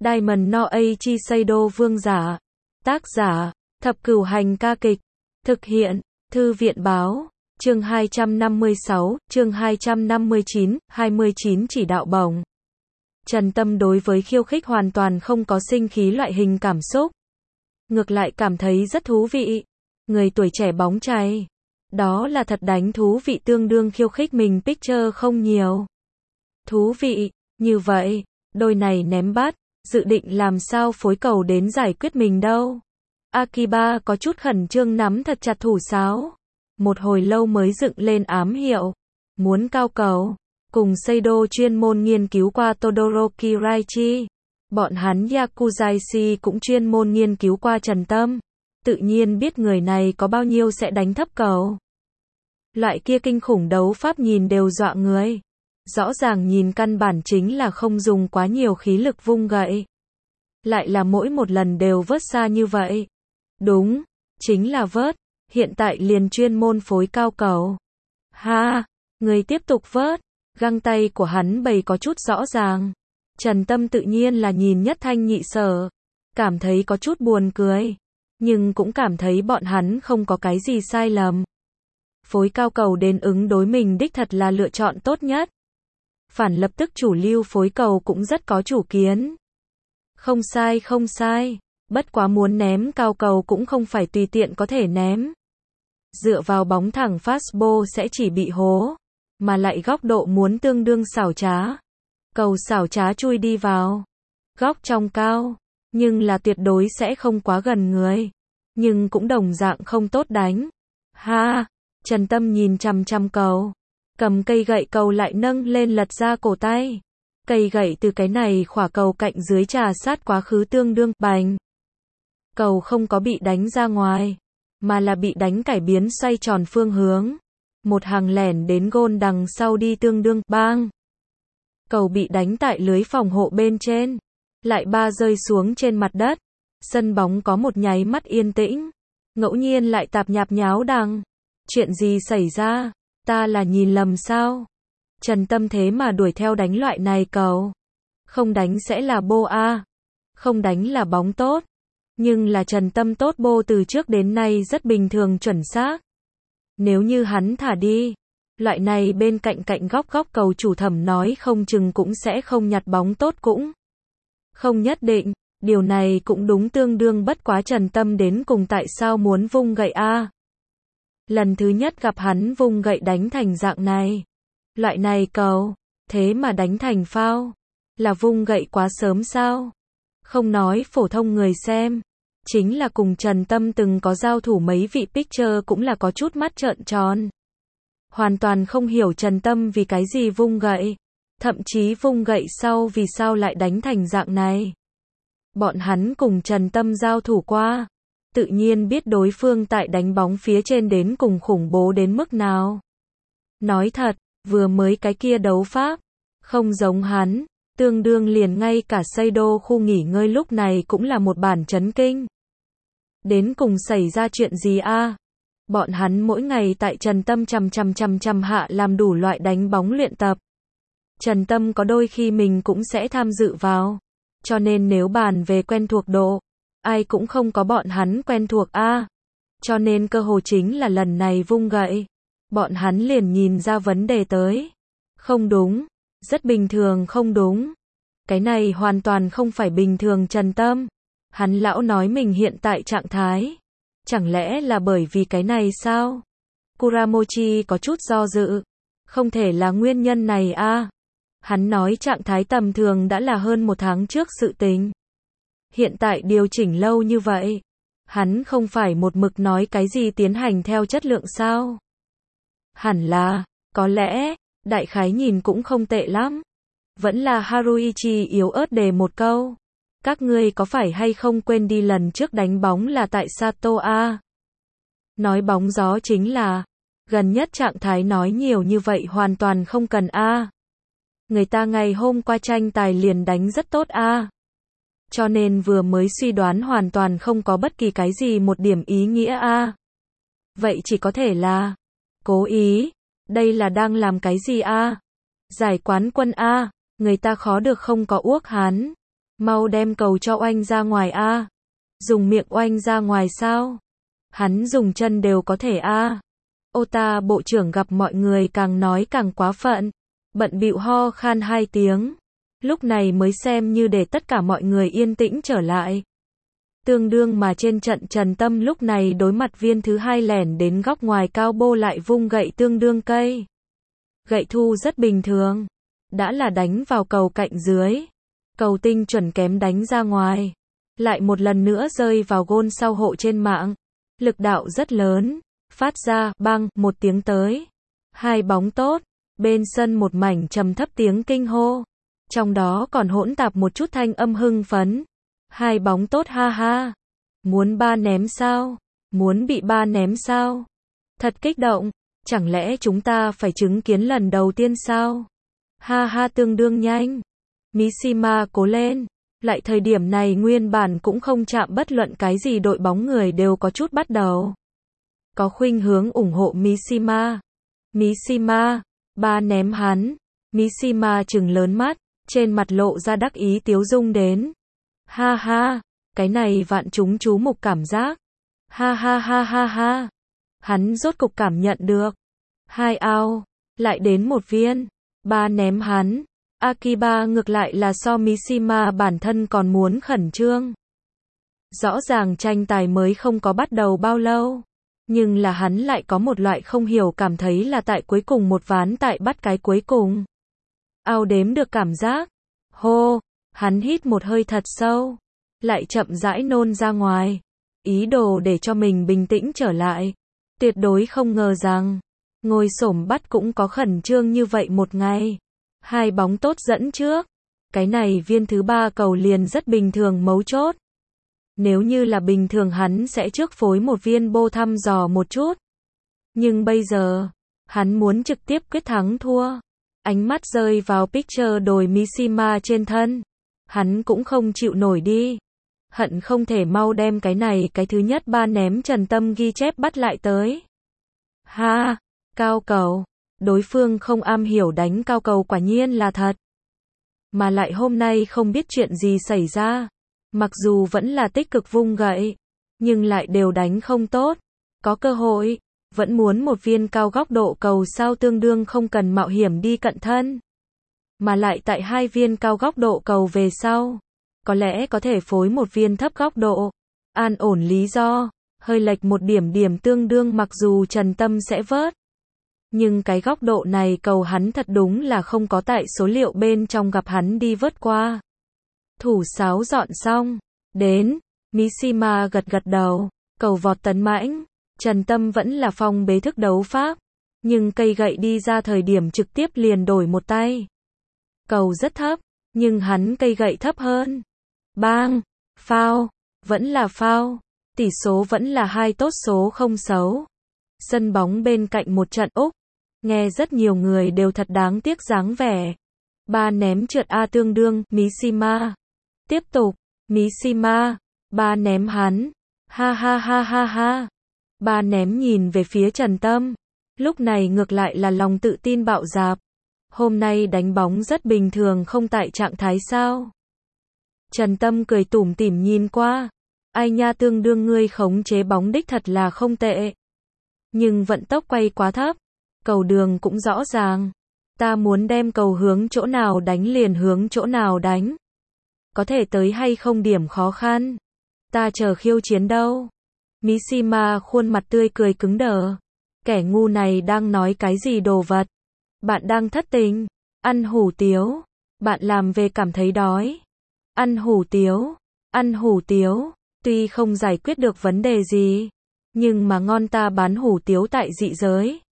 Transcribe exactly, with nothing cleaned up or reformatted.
Diamond no Eiichi Seido vương giả. Tác giả, Thập Cửu Hành ca kịch. Thực hiện, Thư viện báo. Chương hai trăm năm mươi sáu, chương hai trăm năm mươi chín, hai mươi chín chỉ đạo bổng. Trần Tâm đối với khiêu khích hoàn toàn không có sinh khí loại hình cảm xúc. Ngược lại cảm thấy rất thú vị. Người tuổi trẻ bóng chày. Đó là thật đánh thú vị, tương đương khiêu khích mình picture không nhiều. Thú vị, như vậy, đôi này ném bát, dự định làm sao phối cầu đến giải quyết mình đâu. Akiba có chút khẩn trương nắm thật chặt thủ sáo. Một hồi lâu mới dựng lên ám hiệu. Muốn cao cầu. Cùng Seido chuyên môn nghiên cứu qua Todoroki Raichi. Bọn hắn Yakuzaishi cũng chuyên môn nghiên cứu qua Trần Tâm. Tự nhiên biết người này có bao nhiêu sẽ đánh thấp cầu. Loại kia kinh khủng đấu pháp nhìn đều dọa người. Rõ ràng nhìn căn bản chính là không dùng quá nhiều khí lực vung gậy. Lại là mỗi một lần đều vớt xa như vậy. Đúng, chính là vớt. Hiện tại liền chuyên môn phối cao cầu. Ha, người tiếp tục vớt. Găng tay của hắn bày có chút rõ ràng. Trần Tâm tự nhiên là nhìn nhất thanh nhị sở. Cảm thấy có chút buồn cười. Nhưng cũng cảm thấy bọn hắn không có cái gì sai lầm. Phối cao cầu đến ứng đối mình đích thật là lựa chọn tốt nhất. Phản lập tức chủ lưu phối cầu cũng rất có chủ kiến. Không sai không sai. Bất quá muốn ném cao cầu cũng không phải tùy tiện có thể ném. Dựa vào bóng thẳng fastball sẽ chỉ bị hố. Mà lại góc độ muốn tương đương xảo trá. Cầu xảo trá chui đi vào. Góc trong cao. Nhưng là tuyệt đối sẽ không quá gần người. Nhưng cũng đồng dạng không tốt đánh. Ha! Trần Tâm nhìn chằm chằm cầu. Cầm cây gậy cầu lại nâng lên lật ra cổ tay. Cây gậy từ cái này khỏa cầu cạnh dưới trà sát quá khứ tương đương bành. Cầu không có bị đánh ra ngoài. Mà là bị đánh cải biến xoay tròn phương hướng. Một hàng lẻn đến gôn đằng sau đi tương đương bang. Cầu bị đánh tại lưới phòng hộ bên trên. Lại ba rơi xuống trên mặt đất. Sân bóng có một nháy mắt yên tĩnh. Ngẫu nhiên lại tạp nhạp nháo đằng. Chuyện gì xảy ra? Ta là nhìn lầm sao? Trần Tâm thế mà đuổi theo đánh loại này cầu. Không đánh sẽ là bô a. Không đánh là bóng tốt. Nhưng là Trần Tâm tốt bô từ trước đến nay rất bình thường chuẩn xác. Nếu như hắn thả đi. Loại này bên cạnh cạnh góc góc cầu chủ thẩm nói không chừng cũng sẽ không nhặt bóng tốt cũng. Không nhất định. Điều này cũng đúng, tương đương bất quá Trần Tâm đến cùng tại sao muốn vung gậy a. Lần thứ nhất gặp hắn vung gậy đánh thành dạng này. Loại này cầu. Thế mà đánh thành phao. Là vung gậy quá sớm sao? Không nói phổ thông người xem. Chính là cùng Trần Tâm từng có giao thủ mấy vị pitcher cũng là có chút mắt trợn tròn. Hoàn toàn không hiểu Trần Tâm vì cái gì vung gậy. Thậm chí vung gậy sau vì sao lại đánh thành dạng này. Bọn hắn cùng Trần Tâm giao thủ qua. Tự nhiên biết đối phương tại đánh bóng phía trên đến cùng khủng bố đến mức nào. Nói thật, vừa mới cái kia đấu pháp. Không giống hắn. Tương đương liền ngay cả Seido khu nghỉ ngơi lúc này cũng là một bản chấn kinh. Đến cùng xảy ra chuyện gì a? Bọn hắn mỗi ngày tại Trần Tâm chằm chằm chằm chằm hạ làm đủ loại đánh bóng luyện tập. Trần Tâm có đôi khi mình cũng sẽ tham dự vào. Cho nên nếu bàn về quen thuộc độ, ai cũng không có bọn hắn quen thuộc a. Cho nên cơ hồ chính là lần này vung gậy. Bọn hắn liền nhìn ra vấn đề tới. Không đúng. Rất bình thường không đúng. Cái này hoàn toàn không phải bình thường Trần Tâm. Hắn lão nói mình hiện tại trạng thái. Chẳng lẽ là bởi vì cái này sao? Kuramochi có chút do dự. Không thể là nguyên nhân này a. Hắn nói trạng thái tầm thường đã là hơn một tháng trước sự tình. Hiện tại điều chỉnh lâu như vậy. Hắn không phải một mực nói cái gì tiến hành theo chất lượng sao? Hẳn là, có lẽ, đại khái nhìn cũng không tệ lắm. Vẫn là Haruichi yếu ớt đề một câu. Các ngươi có phải hay không quên đi lần trước đánh bóng là tại Sato a? Nói bóng gió chính là, gần nhất trạng thái nói nhiều như vậy hoàn toàn không cần a. Người ta ngày hôm qua tranh tài liền đánh rất tốt a. Cho nên vừa mới suy đoán hoàn toàn không có bất kỳ cái gì một điểm ý nghĩa a. Vậy chỉ có thể là cố ý. Đây là đang làm cái gì a? Giải quán quân a. Người ta khó được không có uốc hắn. Mau đem cầu cho oanh ra ngoài a. Dùng miệng oanh ra ngoài sao? Hắn dùng chân đều có thể a. Ô ta bộ trưởng gặp mọi người càng nói càng quá phận. Bận bịu ho khan hai tiếng. Lúc này mới xem như để tất cả mọi người yên tĩnh trở lại. Tương đương mà trên trận Trần Tâm lúc này đối mặt viên thứ hai lẻn đến góc ngoài cao bô lại vung gậy tương đương cây. Gậy thu rất bình thường. Đã là đánh vào cầu cạnh dưới. Cầu tinh chuẩn kém đánh ra ngoài. Lại một lần nữa rơi vào gôn sau hộ trên mạng. Lực đạo rất lớn. Phát ra, băng, một tiếng tới. Hai bóng tốt. Bên sân một mảnh trầm thấp tiếng kinh hô. Trong đó còn hỗn tạp một chút thanh âm hưng phấn. Hai bóng tốt ha ha. Muốn ba ném sao? Muốn bị ba ném sao? Thật kích động. Chẳng lẽ chúng ta phải chứng kiến lần đầu tiên sao? Ha ha tương đương nhanh. Mishima cố lên. Lại thời điểm này nguyên bản cũng không chạm bất luận cái gì đội bóng người đều có chút bắt đầu. Có khuynh hướng ủng hộ Mishima. Mishima. Ba ném hắn. Mishima trừng lớn mắt. Trên mặt lộ ra đắc ý tiếu dung đến. Ha ha. Cái này vạn chúng chú mục cảm giác. Ha ha ha ha ha. Hắn rốt cục cảm nhận được. Hai ao. Lại đến một viên. Ba ném hắn. Akiba ngược lại là so Mishima bản thân còn muốn khẩn trương. Rõ ràng tranh tài mới không có bắt đầu bao lâu. Nhưng là hắn lại có một loại không hiểu cảm thấy là tại cuối cùng một ván tại bắt cái cuối cùng. Ao đếm được cảm giác. Hô. Hắn hít một hơi thật sâu. Lại chậm rãi nôn ra ngoài. Ý đồ để cho mình bình tĩnh trở lại. Tuyệt đối không ngờ rằng. Ngồi xổm bắt cũng có khẩn trương như vậy một ngày. Hai bóng tốt dẫn trước. Cái này viên thứ ba cầu liền rất bình thường mấu chốt. Nếu như là bình thường hắn sẽ trước phối một viên bô thăm dò một chút. Nhưng bây giờ, hắn muốn trực tiếp quyết thắng thua. Ánh mắt rơi vào picture đồi Mishima trên thân. Hắn cũng không chịu nổi đi. Hận không thể mau đem cái này cái thứ nhất ba ném Trần Tâm ghi chép bắt lại tới. Ha, cao cầu. Đối phương không am hiểu đánh cao cầu quả nhiên là thật. Mà lại hôm nay không biết chuyện gì xảy ra. Mặc dù vẫn là tích cực vung gậy. Nhưng lại đều đánh không tốt. Có cơ hội. Vẫn muốn một viên cao góc độ cầu sao tương đương không cần mạo hiểm đi cận thân. Mà lại tại hai viên cao góc độ cầu về sau. Có lẽ có thể phối một viên thấp góc độ. An ổn lý do. Hơi lệch một điểm điểm tương đương mặc dù Trần Tâm sẽ vớt. Nhưng cái góc độ này cầu hắn thật đúng là không có tại số liệu bên trong gặp hắn đi vớt qua. Thủ sáo dọn xong. Đến. Mishima gật gật đầu. Cầu vọt tấn mãnh. Trần Tâm vẫn là phong bế thức đấu pháp. Nhưng cây gậy đi ra thời điểm trực tiếp liền đổi một tay. Cầu rất thấp. Nhưng hắn cây gậy thấp hơn. Bang. Foul. Vẫn là foul. Tỷ số vẫn là hai tốt số không xấu. Sân bóng bên cạnh một trận Úc. Nghe rất nhiều người đều thật đáng tiếc dáng vẻ. Ba ném trượt A tương đương, Mishima. Tiếp tục, Mishima. Ba ném hắn. Ha ha ha ha ha. Ba ném nhìn về phía Trần Tâm. Lúc này ngược lại là lòng tự tin bạo dạp. Hôm nay đánh bóng rất bình thường không tại trạng thái sao. Trần Tâm cười tủm tỉm nhìn qua. Ai nha tương đương ngươi khống chế bóng đích thật là không tệ. Nhưng vận tốc quay quá thấp. Cầu đường cũng rõ ràng. Ta muốn đem cầu hướng chỗ nào đánh liền hướng chỗ nào đánh. Có thể tới hay không điểm khó khăn. Ta chờ khiêu chiến đâu. Mishima khuôn mặt tươi cười cứng đờ. Kẻ ngu này đang nói cái gì đồ vật. Bạn đang thất tình. Ăn hủ tiếu. Bạn làm về cảm thấy đói. Ăn hủ tiếu. Ăn hủ tiếu. Tuy không giải quyết được vấn đề gì. Nhưng mà ngon ta bán hủ tiếu tại dị giới.